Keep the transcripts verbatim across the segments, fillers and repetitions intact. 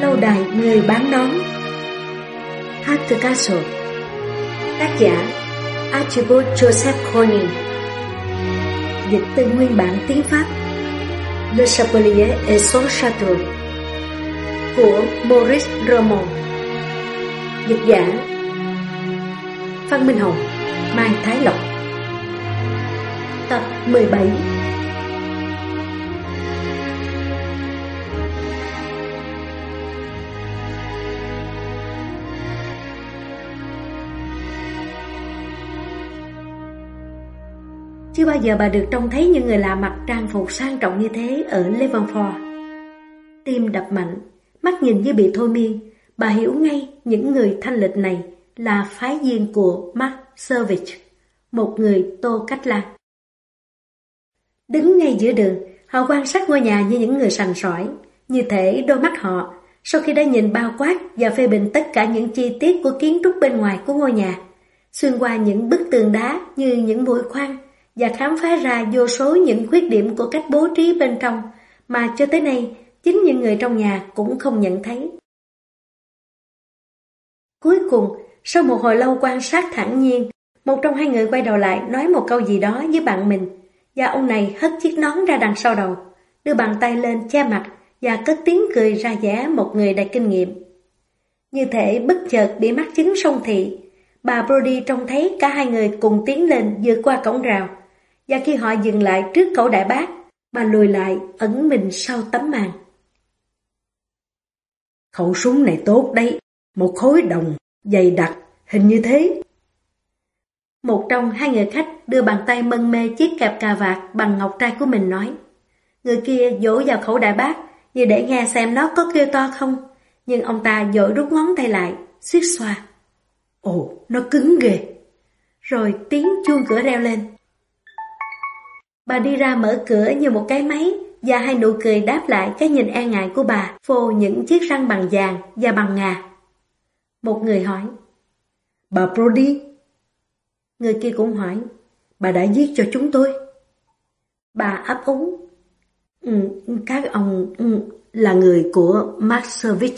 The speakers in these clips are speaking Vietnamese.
Lâu đài người bán nón. Heart the Castle. Tác giả Archibald Joseph Corning. Dịch từ nguyên bản tiếng Pháp Le Chapelier et son Château của Maurice Roman. Dịch giả Phan Minh Hồng, Mai Thái Lộc. Tập mười bảy. Chưa bao giờ bà được trông thấy những người lạ mặc trang phục sang trọng như thế ở Levenfort. Tim đập mạnh, mắt nhìn như bị thôi miên, bà hiểu ngay những người thanh lịch này là phái viên của Mark Servitch, một người Tô Cách Lan. Đứng ngay giữa đường, họ quan sát ngôi nhà như những người sành sỏi, như thể đôi mắt họ, sau khi đã nhìn bao quát và phê bình tất cả những chi tiết của kiến trúc bên ngoài của ngôi nhà, xuyên qua những bức tường đá như những mũi khoan, và khám phá ra vô số những khuyết điểm của cách bố trí bên trong mà cho tới nay chính những người trong nhà cũng không nhận thấy. Cuối cùng, sau một hồi lâu quan sát thản nhiên, một trong hai người quay đầu lại nói một câu gì đó với bạn mình, và ông này hất chiếc nón ra đằng sau đầu, đưa bàn tay lên che mặt và cất tiếng cười ra vẻ một người đầy kinh nghiệm. Như thể bất chợt bị mắc chứng song thị, bà Brody trông thấy cả hai người cùng tiến lên vượt qua cổng rào, và khi họ dừng lại trước cẩu đại bác, bà lùi lại ẩn mình sau tấm màn. Khẩu súng này tốt đấy, một khối đồng, dày đặc, hình như thế. Một trong hai người khách đưa bàn tay mân mê chiếc kẹp cà vạt bằng ngọc trai của mình nói. Người kia vỗ vào khẩu đại bác như để nghe xem nó có kêu to không, nhưng ông ta vội rút ngón tay lại, suýt xoa. Ồ, nó cứng ghê. Rồi tiếng chuông cửa reo lên. Bà đi ra mở cửa như một cái máy, và hai nụ cười đáp lại cái nhìn e ngại của bà phô những chiếc răng bằng vàng và bằng ngà. Một người hỏi, bà Brody? Người kia cũng hỏi, bà đã giết cho chúng tôi? Bà ấp úng, ừ, các ông ừ, là người của Mark Servitch.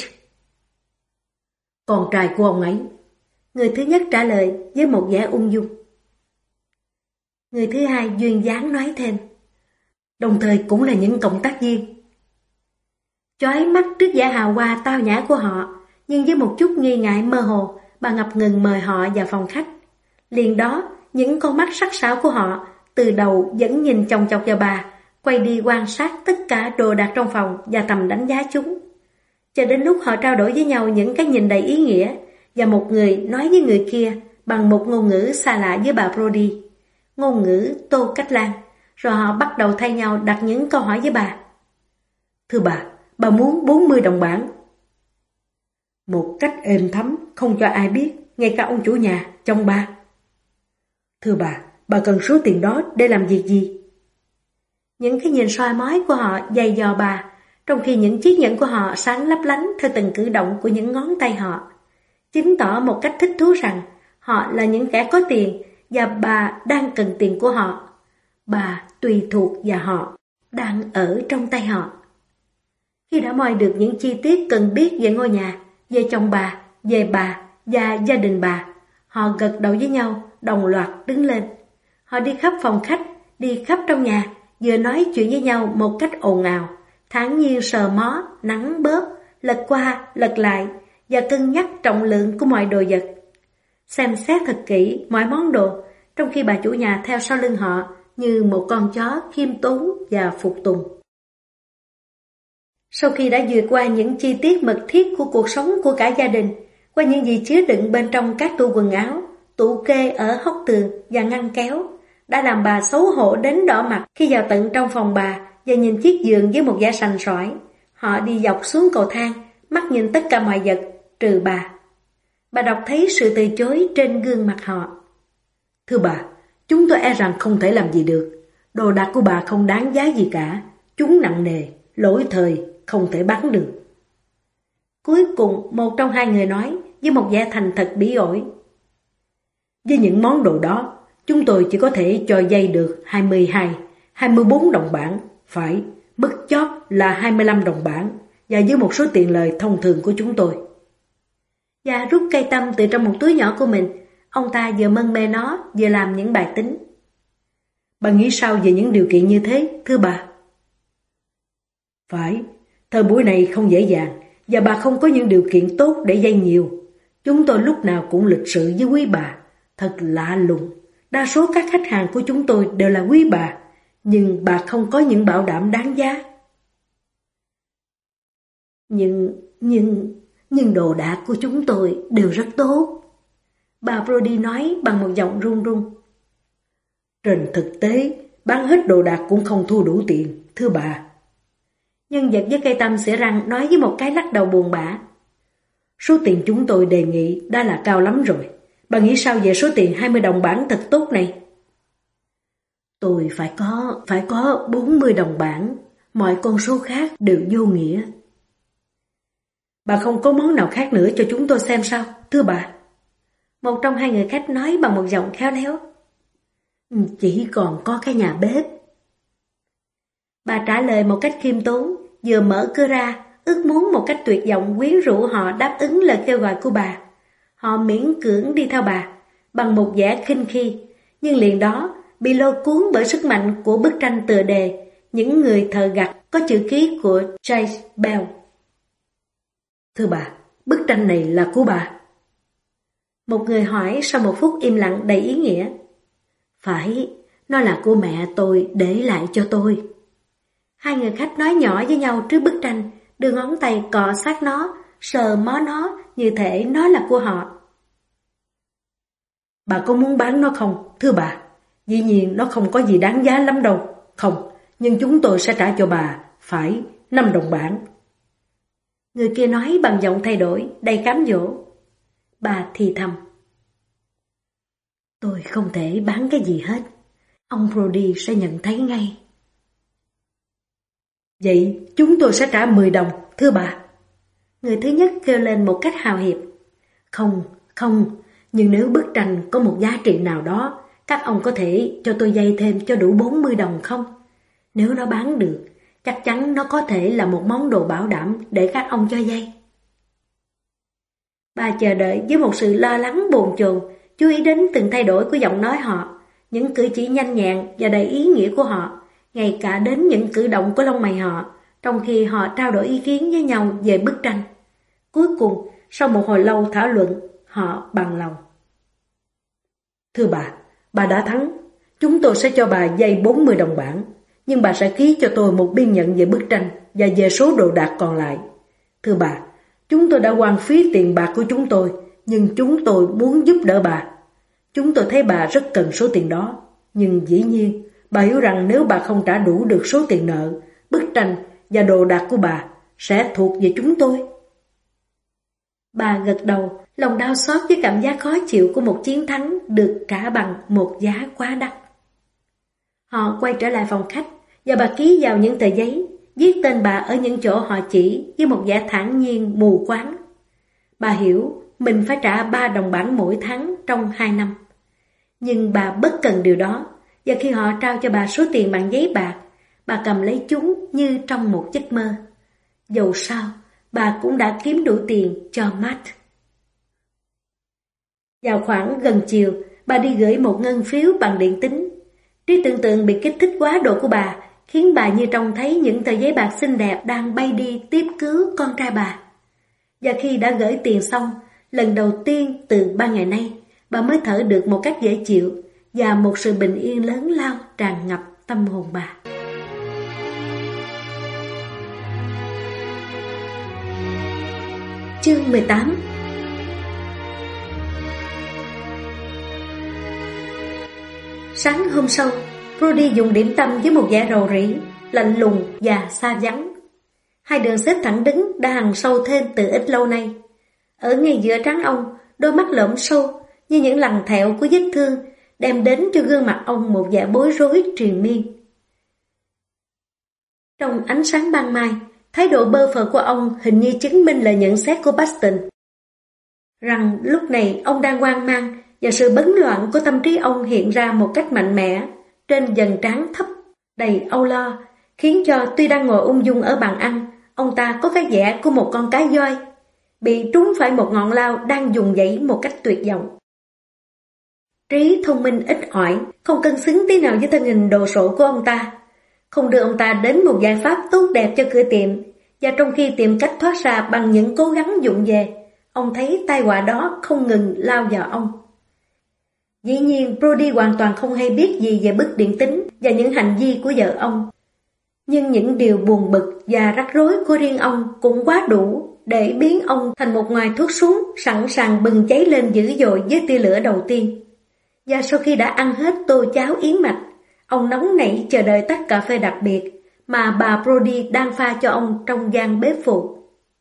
Con trai của ông ấy? Người thứ nhất trả lời với một vẻ ung dung. Người thứ hai duyên dáng nói thêm, đồng thời cũng là những cộng tác viên. Chói mắt trước vẻ hào hoa tao nhã của họ, nhưng với một chút nghi ngại mơ hồ, bà ngập ngừng mời họ vào phòng khách. Liền đó, những con mắt sắc sảo của họ từ đầu vẫn nhìn chòng chọc vào bà, quay đi quan sát tất cả đồ đạc trong phòng và thầm đánh giá chúng. Cho đến lúc họ trao đổi với nhau những cái nhìn đầy ý nghĩa, và một người nói với người kia bằng một ngôn ngữ xa lạ với bà Brody, ngôn ngữ Tô Cách Lan, rồi họ bắt đầu thay nhau đặt những câu hỏi với bà. Thưa bà, bà muốn bốn mươi đồng bảng. Một cách êm thấm, không cho ai biết, ngay cả ông chủ nhà, chồng bà. Thưa bà, bà cần số tiền đó để làm việc gì? Những cái nhìn soi mói của họ dày dò bà, trong khi những chiếc nhẫn của họ sáng lấp lánh theo từng cử động của những ngón tay họ, chứng tỏ một cách thích thú rằng họ là những kẻ có tiền và bà đang cần tiền của họ. Bà tùy thuộc và họ đang ở trong tay họ. Khi đã moi được những chi tiết cần biết về ngôi nhà, về chồng bà, về bà và gia đình bà, họ gật đầu với nhau, đồng loạt đứng lên. Họ đi khắp phòng khách, đi khắp trong nhà, vừa nói chuyện với nhau một cách ồn ào, thản nhiên sờ mó, nắn bóp, lật qua, lật lại và cân nhắc trọng lượng của mọi đồ vật. Xem xét thật kỹ mọi món đồ, trong khi bà chủ nhà theo sau lưng họ như một con chó khiêm tốn và phục tùng. Sau khi đã vượt qua những chi tiết mật thiết của cuộc sống của cả gia đình, qua những gì chứa đựng bên trong các tủ quần áo, tủ kê ở hốc tường và ngăn kéo, đã làm bà xấu hổ đến đỏ mặt khi vào tận trong phòng bà và nhìn chiếc giường với một vẻ sành sỏi. Họ đi dọc xuống cầu thang, mắt nhìn tất cả mọi vật, trừ bà. Bà đọc thấy sự từ chối trên gương mặt họ. Thưa bà, chúng tôi e rằng không thể làm gì được. Đồ đạc của bà không đáng giá gì cả. Chúng nặng nề, lỗi thời, không thể bán được. Cuối cùng, một trong hai người nói với một vẻ thành thật bỉ ổi. Với những món đồ đó, chúng tôi chỉ có thể cho vay được hai mươi hai, hai mươi bốn đồng bảng, phải, mức chót là hai mươi lăm đồng bảng, và với một số tiền lời thông thường của chúng tôi. Và rút cây tăm từ trong một túi nhỏ của mình, ông ta vừa mân mê nó, vừa làm những bài tính. Bà nghĩ sao về những điều kiện như thế, thưa bà? Phải, thời buổi này không dễ dàng, và bà không có những điều kiện tốt để vay nhiều. Chúng tôi lúc nào cũng lịch sự với quý bà, thật lạ lùng. Đa số các khách hàng của chúng tôi đều là quý bà, nhưng bà không có những bảo đảm đáng giá. Nhưng, nhưng, nhưng đồ đạc của chúng tôi đều rất tốt. Bà Brody nói bằng một giọng run run. Trên thực tế, bán hết đồ đạc cũng không thu đủ tiền, thưa bà. Nhân vật với cây tăm xỉa răng nói với một cái lắc đầu buồn bã. Số tiền chúng tôi đề nghị đã là cao lắm rồi. Bà nghĩ sao về số tiền hai mươi đồng bảng thật tốt này? Tôi phải có, phải có bốn mươi đồng bảng. Mọi con số khác đều vô nghĩa. Bà không có món nào khác nữa cho chúng tôi xem sao, thưa bà? Một trong hai người khách nói bằng một giọng khéo léo. Chỉ còn có cái nhà bếp. Bà trả lời một cách khiêm tốn, vừa mở cửa ra, ước muốn một cách tuyệt vọng quyến rũ họ đáp ứng lời kêu gọi của bà. Họ miễn cưỡng đi theo bà, bằng một vẻ khinh khi, nhưng liền đó bị lôi cuốn bởi sức mạnh của bức tranh tựa đề Những người thợ gặt có chữ ký của Chase Bell. Thưa bà, bức tranh này là của bà? Một người hỏi sau một phút im lặng đầy ý nghĩa. Phải, nó là của mẹ tôi để lại cho tôi. Hai người khách nói nhỏ với nhau trước bức tranh, đưa ngón tay cọ sát nó, sờ mó nó như thể nó là của họ. Bà có muốn bán nó không, thưa bà? Dĩ nhiên nó không có gì đáng giá lắm đâu. Không, nhưng chúng tôi sẽ trả cho bà, phải, năm đồng bảng. Người kia nói bằng giọng thay đổi, đầy cám dỗ. Bà thì thầm. Tôi không thể bán cái gì hết. Ông Brody sẽ nhận thấy ngay. Vậy chúng tôi sẽ trả mười đồng, thưa bà. Người thứ nhất kêu lên một cách hào hiệp. Không, không, nhưng nếu bức tranh có một giá trị nào đó, các ông có thể cho tôi vay thêm cho đủ bốn mươi đồng không? Nếu nó bán được, chắc chắn nó có thể là một món đồ bảo đảm để các ông cho vay. Bà chờ đợi với một sự lo lắng bồn chồn, chú ý đến từng thay đổi của giọng nói họ, những cử chỉ nhanh nhẹn và đầy ý nghĩa của họ, ngay cả đến những cử động của lông mày họ, trong khi họ trao đổi ý kiến với nhau về bức tranh. Cuối cùng, sau một hồi lâu thảo luận, họ bằng lòng. Thưa bà, bà đã thắng. Chúng tôi sẽ cho bà vay bốn mươi đồng bảng, nhưng bà sẽ ký cho tôi một biên nhận về bức tranh và về số đồ đạc còn lại. Thưa bà, chúng tôi đã hoang phí tiền bạc của chúng tôi, nhưng chúng tôi muốn giúp đỡ bà. Chúng tôi thấy bà rất cần số tiền đó, nhưng dĩ nhiên, bà hiểu rằng nếu bà không trả đủ được số tiền nợ, bức tranh và đồ đạc của bà sẽ thuộc về chúng tôi. Bà gật đầu, lòng đau xót với cảm giác khó chịu của một chiến thắng được trả bằng một giá quá đắt. Họ quay trở lại phòng khách và bà ký vào những tờ giấy, viết tên bà ở những chỗ họ chỉ với một vẻ thản nhiên mù quáng. Bà hiểu mình phải trả ba đồng bảng mỗi tháng trong hai năm. Nhưng bà bất cần điều đó, và khi họ trao cho bà số tiền bằng giấy bạc, bà cầm lấy chúng như trong một giấc mơ. Dầu sao, bà cũng đã kiếm đủ tiền cho Matt. Vào khoảng gần chiều, bà đi gửi một ngân phiếu bằng điện tín. Trí tưởng tượng bị kích thích quá độ của bà, khiến bà như trông thấy những tờ giấy bạc xinh đẹp đang bay đi tiếp cứu con trai bà. Và khi đã gửi tiền xong, lần đầu tiên từ ba ngày nay, bà mới thở được một cách dễ chịu và một sự bình yên lớn lao tràn ngập tâm hồn bà. Chương mười tám. Sáng hôm sau, Brody dùng điểm tâm với một vẻ rầu rĩ, lạnh lùng và xa vắng. Hai đường xếp thẳng đứng đã hằn sâu thêm từ ít lâu nay. Ở ngay giữa trán ông, đôi mắt lõm sâu như những lằn thẹo của vết thương, đem đến cho gương mặt ông một vẻ bối rối triền miên. Trong ánh sáng ban mai, thái độ bơ phờ của ông hình như chứng minh lời nhận xét của Baston, rằng lúc này ông đang hoang mang và sự bấn loạn của tâm trí ông hiện ra một cách mạnh mẽ trên dần trán thấp, đầy âu lo, khiến cho tuy đang ngồi ung dung ở bàn ăn, ông ta có cái vẻ của một con cá voi, bị trúng phải một ngọn lao đang dùng dãy một cách tuyệt vọng. Trí thông minh ít ỏi, không cân xứng tí nào với thân hình đồ sộ của ông ta, không đưa ông ta đến một giải pháp tốt đẹp cho cửa tiệm, và trong khi tìm cách thoát ra bằng những cố gắng vụng về, ông thấy tai họa đó không ngừng lao vào ông. Dĩ nhiên, Brody hoàn toàn không hay biết gì về bức điện tín và những hành vi của vợ ông. Nhưng những điều buồn bực và rắc rối của riêng ông cũng quá đủ để biến ông thành một ngoài thuốc súng sẵn sàng bừng cháy lên dữ dội với tia lửa đầu tiên. Và sau khi đã ăn hết tô cháo yến mạch, ông nóng nảy chờ đợi tách cà phê đặc biệt mà bà Brody đang pha cho ông trong gian bếp phụ.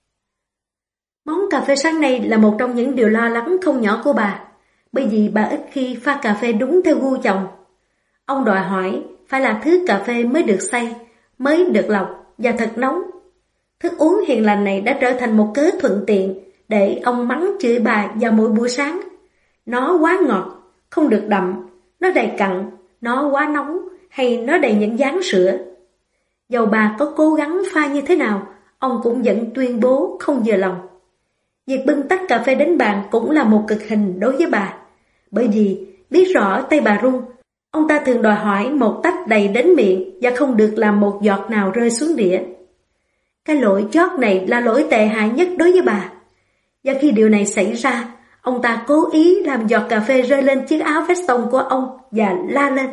Món cà phê sáng nay là một trong những điều lo lắng không nhỏ của bà, bởi vì bà ít khi pha cà phê đúng theo gu chồng. Ông đòi hỏi phải là thứ cà phê mới được xay, mới được lọc và thật nóng. Thức uống hiền lành này đã trở thành một cớ thuận tiện để ông mắng chửi bà vào mỗi buổi sáng. Nó quá ngọt, không được đậm, nó đầy cặn, nó quá nóng hay nó đầy những dáng sữa. Dầu bà có cố gắng pha như thế nào, ông cũng vẫn tuyên bố không vừa lòng. Việc bưng tách cà phê đến bàn cũng là một cực hình đối với bà, bởi vì biết rõ tay bà run, ông ta thường đòi hỏi một tách đầy đến miệng và không được làm một giọt nào rơi xuống đĩa. Cái lỗi chót này là lỗi tệ hại nhất đối với bà, và khi điều này xảy ra, ông ta cố ý làm giọt cà phê rơi lên chiếc áo veston của ông và la lên: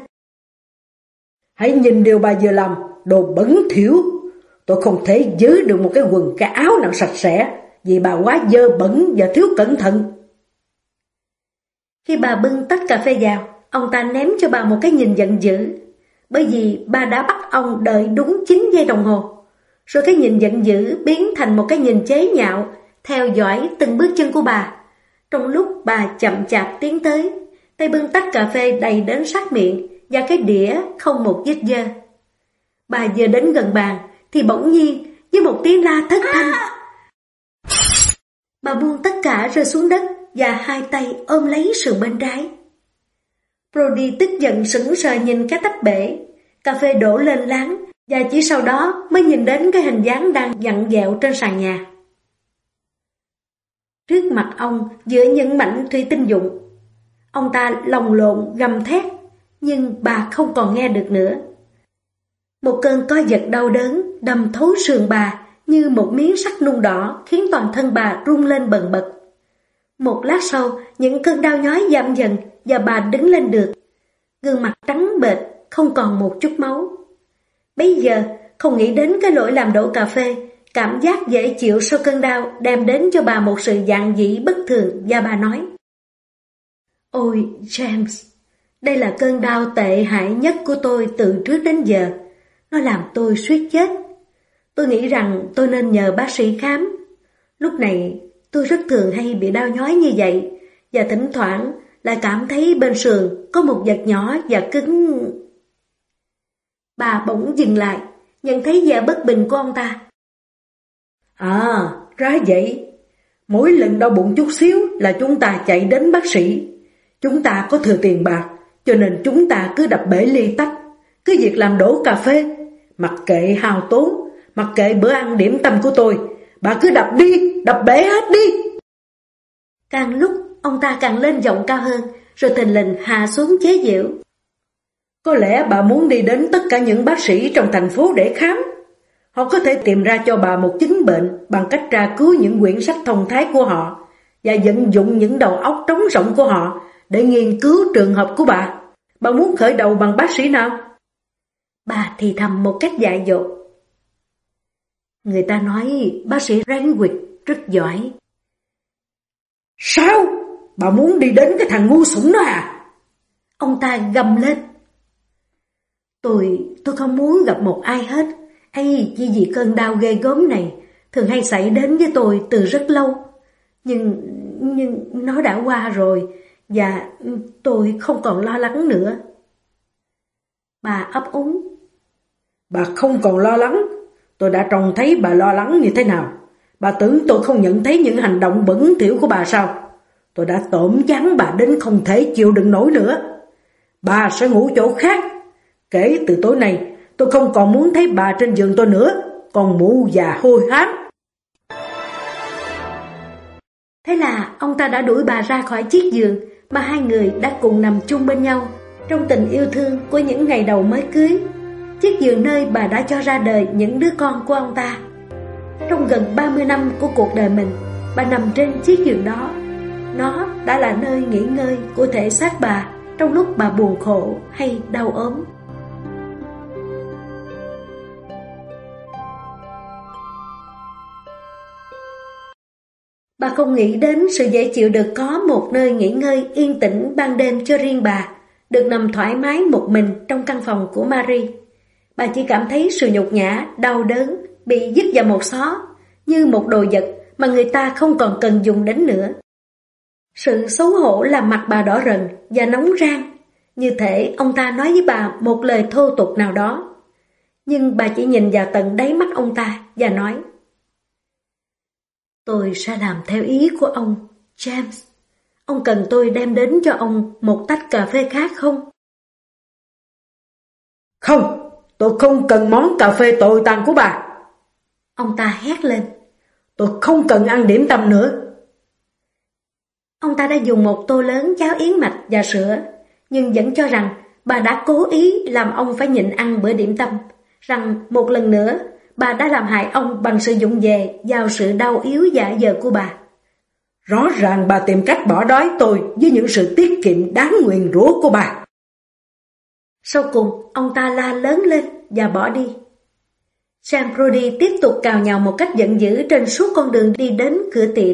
"Hãy nhìn điều bà vừa làm, đồ bẩn thỉu! Tôi không thể giữ được một cái quần cái áo nào sạch sẽ, vì bà quá dơ bẩn và thiếu cẩn thận." Khi bà bưng tách cà phê vào, ông ta ném cho bà một cái nhìn giận dữ, bởi vì bà đã bắt ông đợi đúng chín giây đồng hồ. Rồi cái nhìn giận dữ biến thành một cái nhìn chế nhạo, theo dõi từng bước chân của bà. Trong lúc bà chậm chạp tiến tới, tay bưng tách cà phê đầy đến sát miệng và cái đĩa không một vết dơ. Bà vừa đến gần bàn thì bỗng nhiên với một tiếng la thất thanh, bà buông tất cả rơi xuống đất và hai tay ôm lấy sườn bên trái. Brody tức giận sững sờ nhìn cái tách bể, cà phê đổ lên láng và chỉ sau đó mới nhìn đến cái hình dáng đang vặn vẹo trên sàn nhà. Trước mặt ông giữa những mảnh thủy tinh vụn, ông ta lồng lộn gầm thét, nhưng bà không còn nghe được nữa. Một cơn co giật đau đớn đâm thấu sườn bà như một miếng sắt nung đỏ, khiến toàn thân bà rung lên bần bật. Một lát sau, những cơn đau nhói giảm dần và bà đứng lên được. Gương mặt trắng bệch, không còn một chút máu. Bây giờ, không nghĩ đến cái lỗi làm đổ cà phê, cảm giác dễ chịu sau cơn đau đem đến cho bà một sự dạn dĩ bất thường, và bà nói: "Ôi James, đây là cơn đau tệ hại nhất của tôi từ trước đến giờ. Nó làm tôi suýt chết. Tôi nghĩ rằng tôi nên nhờ bác sĩ khám. Lúc này tôi rất thường hay bị đau nhói như vậy, và thỉnh thoảng lại cảm thấy bên sườn có một vật nhỏ và cứng." Bà bỗng dừng lại, nhận thấy vẻ bất bình của ông ta. "À, ra vậy. Mỗi lần đau bụng chút xíu là chúng ta chạy đến bác sĩ. Chúng ta có thừa tiền bạc, cho nên chúng ta cứ đập bể ly tách, cứ việc làm đổ cà phê. Mặc kệ hao tốn, mặc kệ bữa ăn điểm tâm của tôi, bà cứ đập đi, đập bể hết đi." Càng lúc ông ta càng lên giọng cao hơn, rồi thình lình hạ xuống chế giễu: "Có lẽ bà muốn đi đến tất cả những bác sĩ trong thành phố để khám. Họ có thể tìm ra cho bà một chứng bệnh bằng cách tra cứu những quyển sách thông thái của họ và vận dụng những đầu óc trống rỗng của họ để nghiên cứu trường hợp của bà. Bà muốn khởi đầu bằng bác sĩ nào?" Bà thì thầm một cách dại dột: "Người ta nói bác sĩ Renwick rất giỏi." "Sao? Bà muốn đi đến cái thằng ngu xuẩn đó à?" Ông ta gầm lên. Tôi, tôi không muốn gặp một ai hết, hay chỉ vì cơn đau ghê gớm này thường hay xảy đến với tôi từ rất lâu. Nhưng, nhưng nó đã qua rồi, và tôi không còn lo lắng nữa. Bà ấp úng: "Bà không còn lo lắng? Tôi đã trông thấy bà lo lắng như thế nào. Bà tưởng tôi không nhận thấy những hành động bẩn thỉu của bà sao? Tôi đã tổm chán bà đến không thể chịu đựng nổi nữa. Bà sẽ ngủ chỗ khác. Kể từ tối nay, tôi không còn muốn thấy bà trên giường tôi nữa. còn mụ già hôi hám. Thế là ông ta đã đuổi bà ra khỏi chiếc giường mà hai người đã cùng nằm chung bên nhau trong tình yêu thương của những ngày đầu mới cưới. Chiếc giường nơi bà đã cho ra đời những đứa con của ông ta. Trong gần ba mươi năm của cuộc đời mình, bà nằm trên chiếc giường đó. Nó đã là nơi nghỉ ngơi của thể xác bà trong lúc bà buồn khổ hay đau ốm. Bà không nghĩ đến sự dễ chịu được có một nơi nghỉ ngơi yên tĩnh ban đêm cho riêng bà, được nằm thoải mái một mình trong căn phòng của Marie. Bà chỉ cảm thấy sự nhục nhã, đau đớn, bị dứt vào một xó, như một đồ vật mà người ta không còn cần dùng đến nữa. Sự xấu hổ làm mặt bà đỏ rần và nóng rang, như thể ông ta nói với bà một lời thô tục nào đó. Nhưng bà chỉ nhìn vào tận đáy mắt ông ta và nói: "Tôi sẽ làm theo ý của ông, James. Ông cần tôi đem đến cho ông một tách cà phê khác không?" "Không, tôi không cần món cà phê tồi tàn của bà." Ông ta hét lên. "Tôi không cần ăn điểm tâm nữa." Ông ta đã dùng một tô lớn cháo yến mạch và sữa, nhưng vẫn cho rằng bà đã cố ý làm ông phải nhịn ăn bữa điểm tâm, rằng một lần nữa bà đã làm hại ông bằng sự vụng về vào sự đau yếu dã dờ của bà. Rõ ràng bà tìm cách bỏ đói tôi với những sự tiết kiệm đáng nguyền rủa của bà. Sau cùng, ông ta la lớn lên và bỏ đi. Sam Brody tiếp tục cào nhào một cách giận dữ trên suốt con đường đi đến cửa tiệm.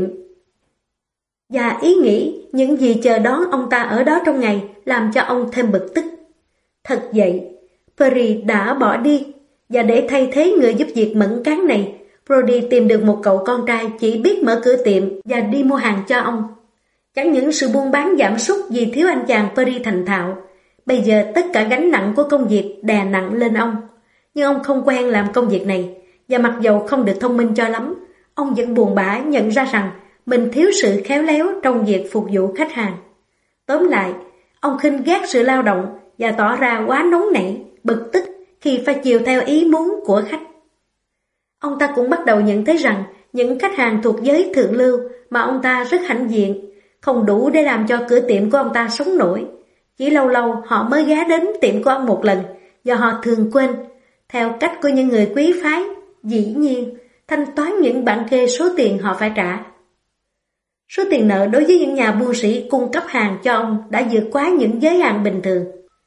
Và ý nghĩ những gì chờ đón ông ta ở đó trong ngày làm cho ông thêm bực tức. Thật vậy, Perry đã bỏ đi, và để thay thế người giúp việc mẫn cán này, Brody tìm được một cậu con trai chỉ biết mở cửa tiệm và đi mua hàng cho ông. Chẳng những sự buôn bán giảm sút vì thiếu anh chàng Perry thành thạo, bây giờ tất cả gánh nặng của công việc đè nặng lên ông. Nhưng ông không quen làm công việc này, và mặc dầu không được thông minh cho lắm, ông vẫn buồn bã nhận ra rằng mình thiếu sự khéo léo trong việc phục vụ khách hàng. Tóm lại, ông khinh ghét sự lao động và tỏ ra quá nóng nảy, bực tức khi phải chiều theo ý muốn của khách. Ông ta cũng bắt đầu nhận thấy rằng những khách hàng thuộc giới thượng lưu mà ông ta rất hãnh diện không đủ để làm cho cửa tiệm của ông ta sống nổi. Chỉ lâu lâu họ mới ghé đến tiệm của ông một lần, và họ thường quên, theo cách của những người quý phái, dĩ nhiên, thanh toán những bản kê số tiền họ phải trả. Số tiền nợ đối với những nhà buôn sĩ cung cấp hàng cho ông đã vượt quá những giới hạn bình thường.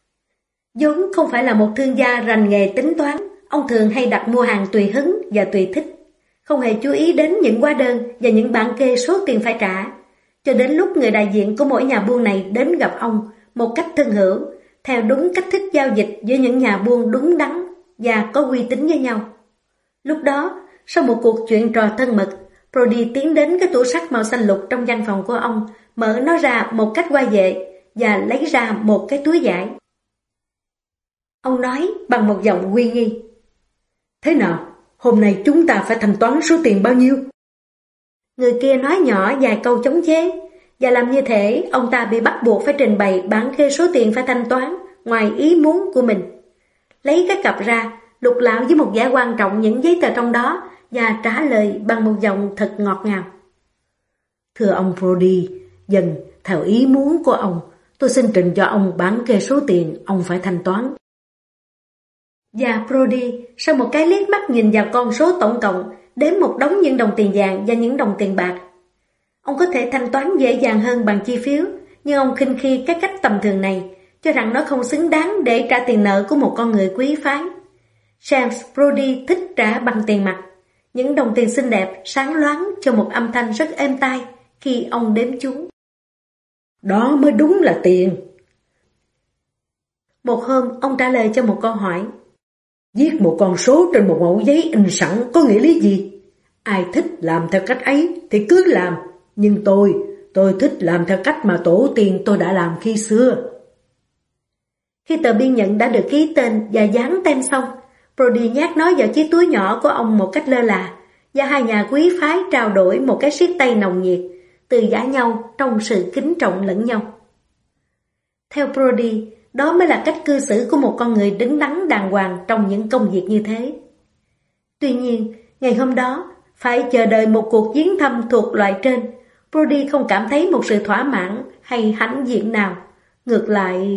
vốn không phải là một thương gia rành nghề tính toán, ông thường hay đặt mua hàng tùy hứng và tùy thích, không hề chú ý đến những hóa đơn và những bản kê số tiền phải trả. Cho đến lúc người đại diện của mỗi nhà buôn này đến gặp ông một cách thân hữu, theo đúng cách thức giao dịch giữa những nhà buôn đúng đắn và có uy tín với nhau. Lúc đó, sau một cuộc chuyện trò thân mật, Brody tiến đến cái tủ sắt màu xanh lục trong văn phòng của ông, mở nó ra một cách qua vệ và lấy ra một cái túi vải. Ông nói bằng một giọng uy nghi: "Thế nào, hôm nay chúng ta phải thanh toán số tiền bao nhiêu?" Người kia nói nhỏ vài câu chống chế, và làm như thể ông ta bị bắt buộc phải trình bày bản kê số tiền phải thanh toán ngoài ý muốn của mình. Lấy cái cặp ra, lục lạo với một vẻ quan trọng những giấy tờ trong đó và trả lời bằng một giọng thật ngọt ngào: "Thưa ông Brody, dần theo ý muốn của ông, tôi xin trình cho ông bản kê số tiền ông phải thanh toán." Và Brody, sau một cái liếc mắt nhìn vào con số tổng cộng, đếm một đống những đồng tiền vàng và những đồng tiền bạc. Ông có thể thanh toán dễ dàng hơn bằng chi phiếu, nhưng ông khinh khi cái cách tầm thường này, cho rằng nó không xứng đáng để trả tiền nợ của một con người quý phái. James Brody thích trả bằng tiền mặt, những đồng tiền xinh đẹp, sáng loáng cho một âm thanh rất êm tai khi ông đếm chúng. "Đó mới đúng là tiền." Một hôm, ông trả lời cho một câu hỏi: "Viết một con số trên một mẩu giấy in sẵn có nghĩa lý gì? Ai thích làm theo cách ấy thì cứ làm, nhưng tôi, tôi thích làm theo cách mà tổ tiên tôi đã làm khi xưa." Khi tờ biên nhận đã được ký tên và dán tem xong, Brody nhét nó vào chiếc túi nhỏ của ông một cách lơ là, và hai nhà quý phái trao đổi một cái siết tay nồng nhiệt, từ giã nhau trong sự kính trọng lẫn nhau. Theo Brody, đó mới là cách cư xử của một con người đứng đắn đàng hoàng trong những công việc như thế. Tuy nhiên, ngày hôm đó, phải chờ đợi một cuộc viếng thăm thuộc loại trên, Brody không cảm thấy một sự thỏa mãn hay hãnh diện nào. Ngược lại...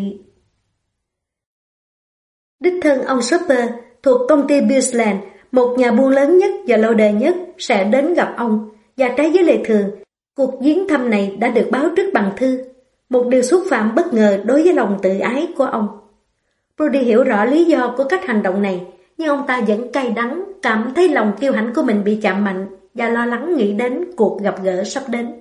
Đích thân ông Shopper thuộc công ty Billsland, một nhà buôn lớn nhất và lâu đời nhất, sẽ đến gặp ông, và trái với lệ thường, cuộc viếng thăm này đã được báo trước bằng thư, một điều xúc phạm bất ngờ đối với lòng tự ái của ông. Brody hiểu rõ lý do của cách hành động này, nhưng ông ta vẫn cay đắng, cảm thấy lòng kiêu hãnh của mình bị chạm mạnh và lo lắng nghĩ đến cuộc gặp gỡ sắp đến.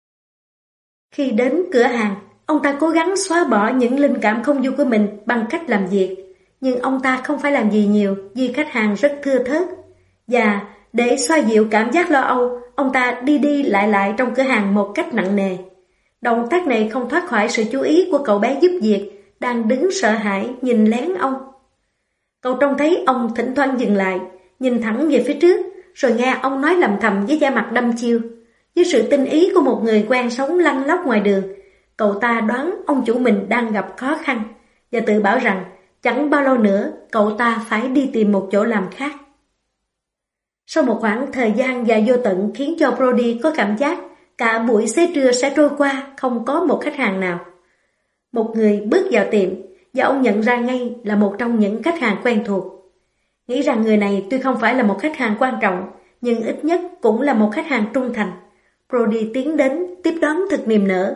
Khi đến cửa hàng, ông ta cố gắng xóa bỏ những linh cảm không vui của mình bằng cách làm việc, nhưng ông ta không phải làm gì nhiều vì khách hàng rất thưa thớt. Và để xoa dịu cảm giác lo âu, ông ta đi đi lại lại trong cửa hàng một cách nặng nề. Động tác này không thoát khỏi sự chú ý của cậu bé giúp việc, đang đứng sợ hãi nhìn lén ông. Cậu trông thấy ông thỉnh thoảng dừng lại, nhìn thẳng về phía trước, rồi nghe ông nói lầm thầm với vẻ mặt đăm chiêu. Với sự tinh ý của một người quen sống lăn lóc ngoài đường, cậu ta đoán ông chủ mình đang gặp khó khăn, và tự bảo rằng chẳng bao lâu nữa cậu ta phải đi tìm một chỗ làm khác. Sau một khoảng thời gian dài vô tận khiến cho Brody có cảm giác cả buổi xế trưa sẽ trôi qua không có một khách hàng nào. Một người bước vào tiệm và ông nhận ra ngay là một trong những khách hàng quen thuộc. Nghĩ rằng người này tuy không phải là một khách hàng quan trọng, nhưng ít nhất cũng là một khách hàng trung thành. Brody tiến đến tiếp đón thật niềm nở.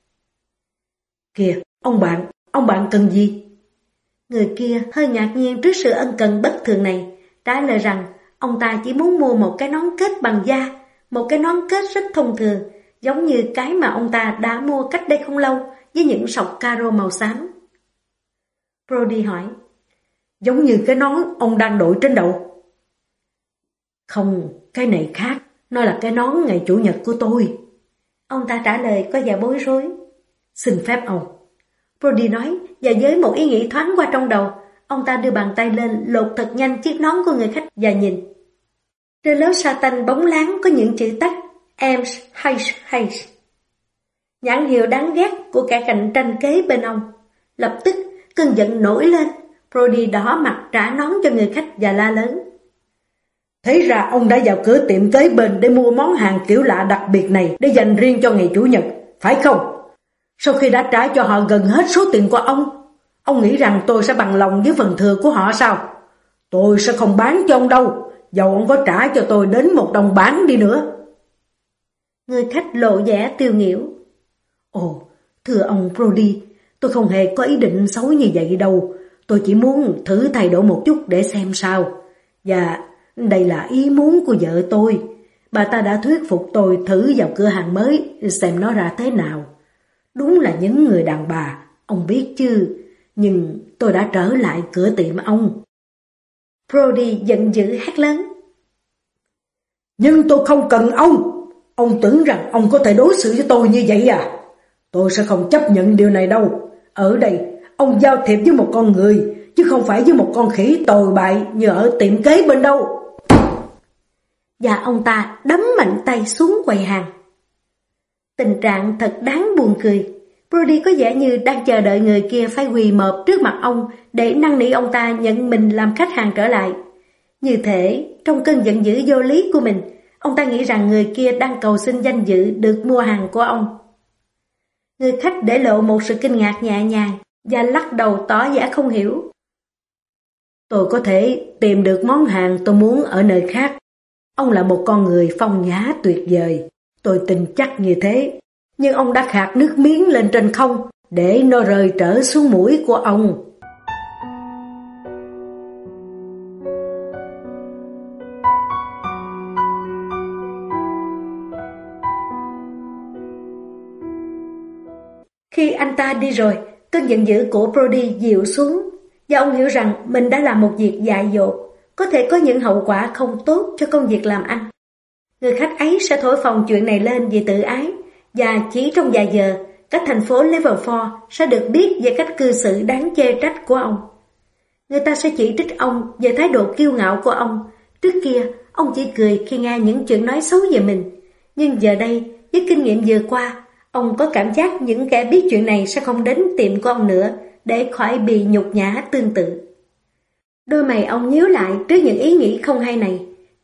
Kìa, ông bạn, ông bạn cần gì? Người kia hơi ngạc nhiên trước sự ân cần bất thường này, trả lời rằng ông ta chỉ muốn mua một cái nón kết bằng da, một cái nón kết rất thông thường, giống như cái mà ông ta đã mua cách đây không lâu với những sọc caro màu xám. Brody hỏi, giống như cái nón ông đang đội trên đầu? Không, cái này khác, nó là cái nón ngày Chủ nhật của tôi. Ông ta trả lời có vẻ bối rối. Xin phép ông. Brody nói, và với một ý nghĩ thoáng qua trong đầu, ông ta đưa bàn tay lên lột thật nhanh chiếc nón của người khách và nhìn. Trên lớp sa tanh bóng láng có những chữ tắt Eames Hayes Hayes, nhãn hiệu đáng ghét của kẻ cạnh tranh kế bên ông. Lập tức cơn giận nổi lên, Brody đỏ mặt trả nón cho người khách và la lớn. Thế ra ông đã vào cửa tiệm kế bên để mua món hàng kiểu lạ đặc biệt này để dành riêng cho ngày Chủ nhật, phải không? Sau khi đã trả cho họ gần hết số tiền của ông, ông nghĩ rằng tôi sẽ bằng lòng với phần thừa của họ sao? Tôi sẽ không bán cho ông đâu, dầu ông có trả cho tôi đến một đồng bảng đi nữa. Người khách lộ vẻ tiêu nghỉu. Ồ, thưa ông Brody, tôi không hề có ý định xấu như vậy đâu. Tôi chỉ muốn thử thay đổi một chút để xem sao. Và đây là ý muốn của vợ tôi. Bà ta đã thuyết phục tôi thử vào cửa hàng mới xem nó ra thế nào. Đúng là những người đàn bà, ông biết chứ. Nhưng tôi đã trở lại cửa tiệm ông. Brody giận dữ hét lớn. Nhưng tôi không cần ông. Ông tưởng rằng ông có thể đối xử với tôi như vậy à? Tôi sẽ không chấp nhận điều này đâu. Ở đây, ông giao thiệp với một con người, chứ không phải với một con khỉ tồi bại như ở tiệm kế bên đâu. Và ông ta đấm mạnh tay xuống quầy hàng. Tình trạng thật đáng buồn cười. Brody có vẻ như đang chờ đợi người kia phải quỳ mọp trước mặt ông để năn nỉ ông ta nhận mình làm khách hàng trở lại. Như thể, trong cơn giận dữ vô lý của mình, ông ta nghĩ rằng người kia đang cầu xin danh dự được mua hàng của ông. Người khách để lộ một sự kinh ngạc nhẹ nhàng và lắc đầu tỏ vẻ không hiểu. Tôi có thể tìm được món hàng tôi muốn ở nơi khác. Ông là một con người phong nhã tuyệt vời. Tôi tin chắc như thế. Nhưng ông đã khạc nước miếng lên trên không để nó rơi trở xuống mũi của ông. Khi anh ta đi rồi, cơn giận dữ của Brody dịu xuống, và ông hiểu rằng mình đã làm một việc dại dột, có thể có những hậu quả không tốt cho công việc làm ăn. Người khách ấy sẽ thổi phồng chuyện này lên vì tự ái, và chỉ trong vài giờ, các thành phố Level bốn sẽ được biết về cách cư xử đáng chê trách của ông. Người ta sẽ chỉ trích ông về thái độ kiêu ngạo của ông. Trước kia, ông chỉ cười khi nghe những chuyện nói xấu về mình, nhưng giờ đây, với kinh nghiệm vừa qua, ông có cảm giác những kẻ biết chuyện này sẽ không đến tiệm của ông nữa để khỏi bị nhục nhã tương tự. Đôi mày ông nhíu lại trước những ý nghĩ không hay này,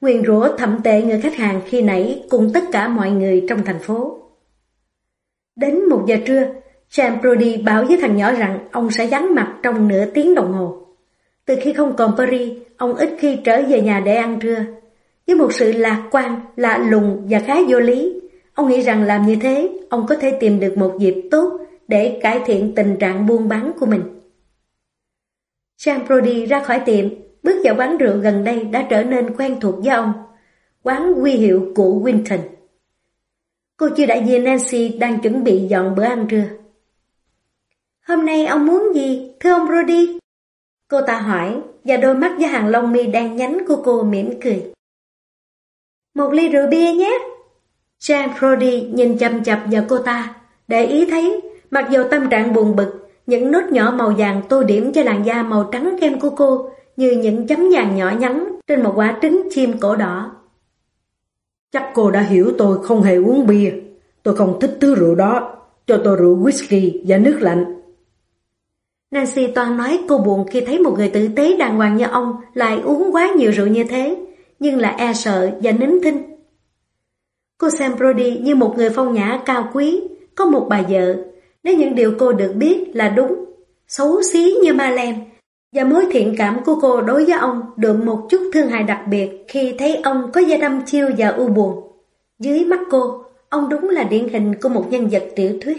nguyền rủa thậm tệ người khách hàng khi nãy cùng tất cả mọi người trong thành phố. Đến một giờ trưa, Sam Brody báo với thằng nhỏ rằng ông sẽ vắng mặt trong nửa tiếng đồng hồ. Từ khi không còn Paris, ông ít khi trở về nhà để ăn trưa. Với một sự lạc quan, lạ lùng và khá vô lý, ông nghĩ rằng làm như thế, ông có thể tìm được một dịp tốt để cải thiện tình trạng buôn bán của mình. Sam Brody ra khỏi tiệm, bước vào quán rượu gần đây đã trở nên quen thuộc với ông, quán huy hiệu của Winton. Cô chưa đại diện Nancy đang chuẩn bị dọn bữa ăn trưa. Hôm nay ông muốn gì, thưa ông Brody? Cô ta hỏi, và đôi mắt với hàng lông mi đen nhánh của cô mỉm cười. Một ly rượu bia nhé. Sam Brody nhìn chằm chằm vào cô ta, để ý thấy, mặc dù tâm trạng buồn bực, những nốt nhỏ màu vàng tô điểm cho làn da màu trắng kem của cô như những chấm vàng nhỏ nhắn trên một quả trứng chim cổ đỏ. Chắc cô đã hiểu tôi không hề uống bia. Tôi không thích thứ rượu đó. Cho tôi rượu whisky và nước lạnh. Nancy toan nói cô buồn khi thấy một người tử tế đàng hoàng như ông lại uống quá nhiều rượu như thế, nhưng là e sợ và nín thinh. Cô Sam Brody như một người phong nhã cao quý, có một bà vợ, nếu những điều cô được biết là đúng, xấu xí như ma lem, và mối thiện cảm của cô đối với ông đượm một chút thương hại đặc biệt khi thấy ông có da đăm chiêu và u buồn. Dưới mắt cô, ông đúng là điển hình của một nhân vật tiểu thuyết.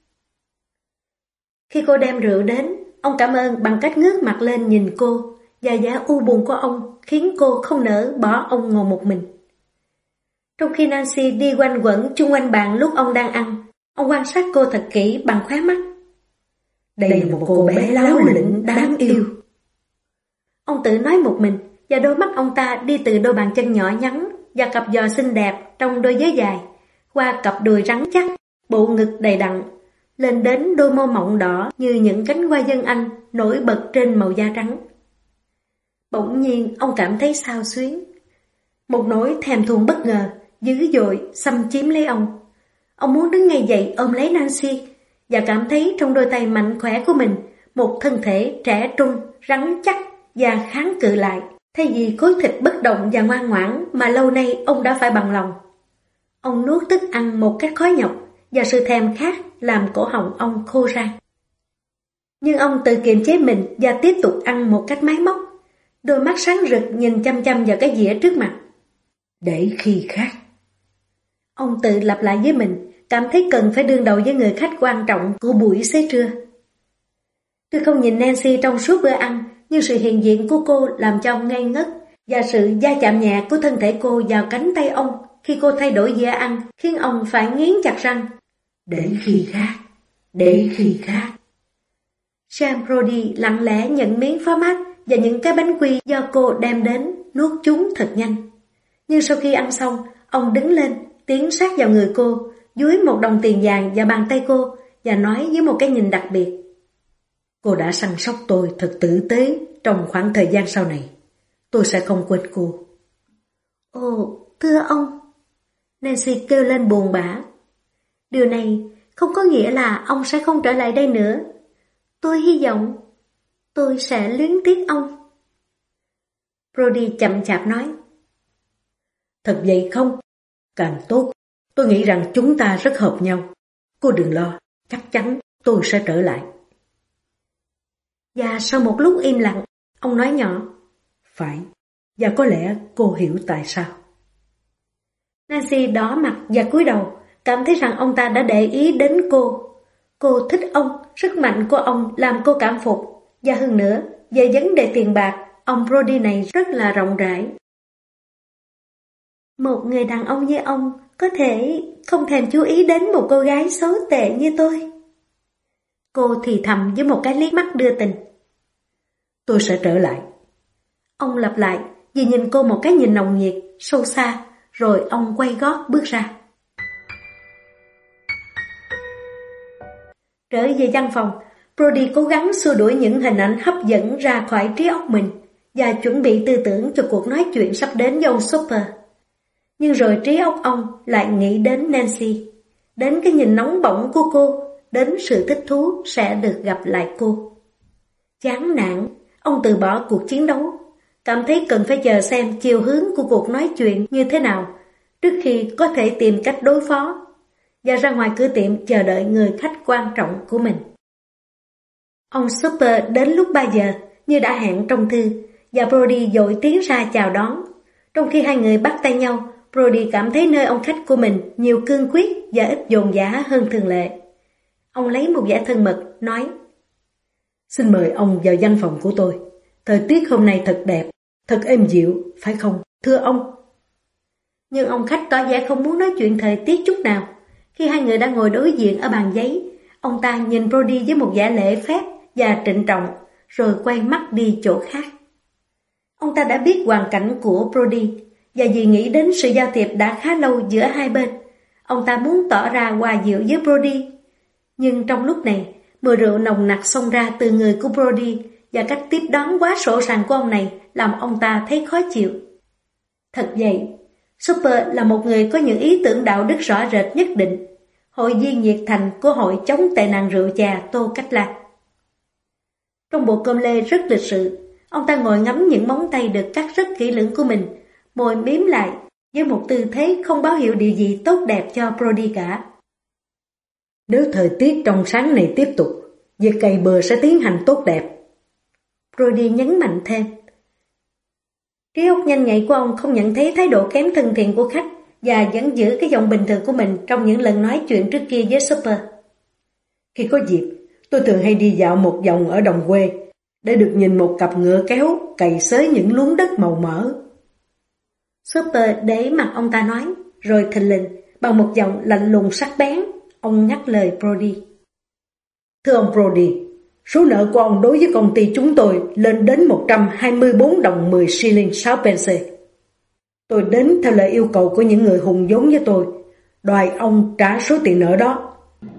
Khi cô đem rượu đến, ông cảm ơn bằng cách ngước mặt lên nhìn cô, và vẻ u buồn của ông khiến cô không nỡ bỏ ông ngồi một mình. Trong khi Nancy đi quanh quẩn chung quanh bàn lúc ông đang ăn, ông quan sát cô thật kỹ bằng khóe mắt. Đây, Đây là một cô bé láo lĩnh đáng yêu. Ông tự nói một mình, và đôi mắt ông ta đi từ đôi bàn chân nhỏ nhắn và cặp giò xinh đẹp trong đôi giày dài, qua cặp đùi rắn chắc, bộ ngực đầy đặn, lên đến đôi môi mọng đỏ như những cánh hoa dân Anh nổi bật trên màu da trắng. Bỗng nhiên ông cảm thấy xao xuyến. Một nỗi thèm thuồng bất ngờ, dữ dội xâm chiếm lấy ông. Ông muốn đứng ngay dậy ôm lấy Nancy và cảm thấy trong đôi tay mạnh khỏe của mình một thân thể trẻ trung, rắn chắc và kháng cự lại, thay vì khối thịt bất động và ngoan ngoãn mà lâu nay ông đã phải bằng lòng. Ông nuốt thức ăn một cách khó nhọc, và sự thèm khát làm cổ họng ông khô ran. Nhưng ông tự kiềm chế mình và tiếp tục ăn một cách máy móc, đôi mắt sáng rực nhìn chăm chăm vào cái dĩa trước mặt. Để khi khác. Ông tự lặp lại với mình, cảm thấy cần phải đương đầu với người khách quan trọng của buổi xế trưa. Tôi không nhìn Nancy trong suốt bữa ăn, nhưng sự hiện diện của cô làm cho ông ngây ngất, và sự va chạm nhẹ của thân thể cô vào cánh tay ông khi cô thay đổi dĩa ăn khiến ông phải nghiến chặt răng. Để khi khác, để khi khác. Sam Brody lặng lẽ nhận miếng phó mát và những cái bánh quy do cô đem đến, nuốt chúng thật nhanh. Nhưng sau khi ăn xong, ông đứng lên, tiến sát vào người cô, dúi một đồng tiền vàng vào bàn tay cô và nói với một cái nhìn đặc biệt. Cô đã săn sóc tôi thật tử tế trong khoảng thời gian sau này. Tôi sẽ không quên cô. Ồ, thưa ông. Nancy kêu lên buồn bã. Điều này không có nghĩa là ông sẽ không trở lại đây nữa. Tôi hy vọng tôi sẽ luyến tiếc ông. Brody chậm chạp nói. Thật vậy không? Càng tốt. Tôi nghĩ rằng chúng ta rất hợp nhau. Cô đừng lo, chắc chắn tôi sẽ trở lại. Và sau một lúc im lặng, ông nói nhỏ. Phải, và có lẽ cô hiểu tại sao. Nancy đỏ mặt và cúi đầu, cảm thấy rằng ông ta đã để ý đến cô. Cô thích ông, sức mạnh của ông làm cô cảm phục, và hơn nữa, về vấn đề tiền bạc, ông Brody này rất là rộng rãi. Một người đàn ông như ông có thể không thèm chú ý đến một cô gái xấu tệ như tôi. Cô thì thầm với một cái liếc mắt đưa tình. Tôi sẽ trở lại. Ông lặp lại vì nhìn cô một cái nhìn nồng nhiệt, sâu xa, rồi ông quay gót bước ra. Trở về văn phòng, Brody cố gắng xua đuổi những hình ảnh hấp dẫn ra khỏi trí óc mình và chuẩn bị tư tưởng cho cuộc nói chuyện sắp đến với ông Soper. Nhưng rồi trí óc ông lại nghĩ đến Nancy, đến cái nhìn nóng bỏng của cô, đến sự thích thú sẽ được gặp lại cô. Chán nản, ông từ bỏ cuộc chiến đấu. cảm thấy cần phải chờ xem chiều hướng của cuộc nói chuyện như thế nào trước khi có thể tìm cách đối phó, và ra ngoài cửa tiệm chờ đợi người khách quan trọng của mình. Ông Super đến lúc ba giờ như đã hẹn trong thư, và Brody vội tiến ra chào đón. Trong khi hai người bắt tay nhau, Brody cảm thấy nơi ông khách của mình nhiều cương quyết và ít dồn dã hơn thường lệ. Ông lấy một vẻ thân mật, nói: Xin mời ông vào văn phòng của tôi. Thời tiết hôm nay thật đẹp, thật êm dịu, phải không, thưa ông? Nhưng ông khách tỏ vẻ không muốn nói chuyện thời tiết chút nào. Khi hai người đã ngồi đối diện ở bàn giấy, ông ta nhìn Brody với một vẻ lễ phép và trịnh trọng, rồi quay mắt đi chỗ khác. Ông ta đã biết hoàn cảnh của Brody, và vì nghĩ đến sự giao thiệp đã khá lâu giữa hai bên, ông ta muốn tỏ ra hòa dịu với Brody. Nhưng trong lúc này, mùi rượu nồng nặc xông ra từ người của Brody, và cách tiếp đón quá sổ sàng của ông này làm ông ta thấy khó chịu. Thật vậy, Super là một người có những ý tưởng đạo đức rõ rệt nhất định, hội viên nhiệt thành của hội chống tệ nạn rượu chà Tô Cách Lạc. Trong bộ com lê rất lịch sự, ông ta ngồi ngắm những móng tay được cắt rất kỹ lưỡng của mình, môi mím lại với một tư thế không báo hiệu điều gì tốt đẹp cho Brody cả. Nếu thời tiết trong sáng này tiếp tục, việc cày bừa sẽ tiến hành tốt đẹp, Brody nhấn mạnh thêm. Trí óc nhanh nhạy của ông không nhận thấy thái độ kém thân thiện của khách, và vẫn giữ cái giọng bình thường của mình trong những lần nói chuyện trước kia với Super. Khi có dịp, tôi thường hay đi dạo một vòng ở đồng quê, để được nhìn một cặp ngựa kéo cày xới những luống đất màu mỡ. Super để mặt ông ta nói, rồi thình lình, bằng một giọng lạnh lùng sắc bén, ông ngắt lời Brody. Thưa ông Brody, số nợ của ông đối với công ty chúng tôi lên đến một trăm hai mươi bốn đồng mười shilling sáu pence. Tôi đến theo lời yêu cầu của những người hùng vốn với tôi, đòi ông trả số tiền nợ đó.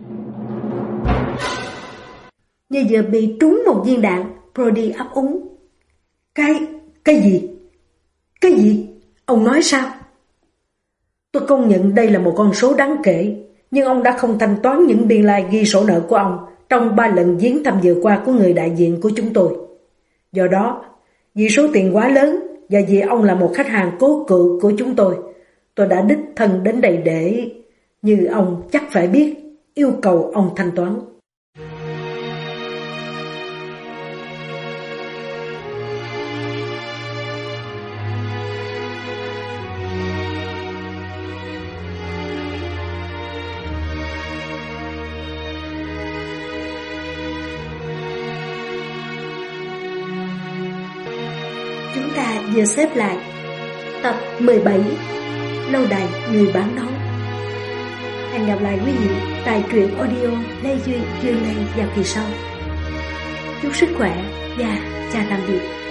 Như vừa bị trúng một viên đạn, Brody ấp úng. Cái... cái gì? Cái gì? Ông nói sao? Tôi công nhận đây là một con số đáng kể, nhưng ông đã không thanh toán những biên lai ghi sổ nợ của ông trong ba lần viếng thăm vừa qua của người đại diện của chúng tôi. Do đó, vì số tiền quá lớn và vì ông là một khách hàng cố cựu của chúng tôi, tôi đã đích thân đến đây để, như ông chắc phải biết, yêu cầu ông thanh toán. Chúng ta vừa xếp lại tập mười bảy, Lâu đài người bán nón. Hẹn gặp lại quý vị tại truyện audio Lê Duy Duyên Lê vào kỳ sau. Chúc sức khỏe và chào tạm biệt.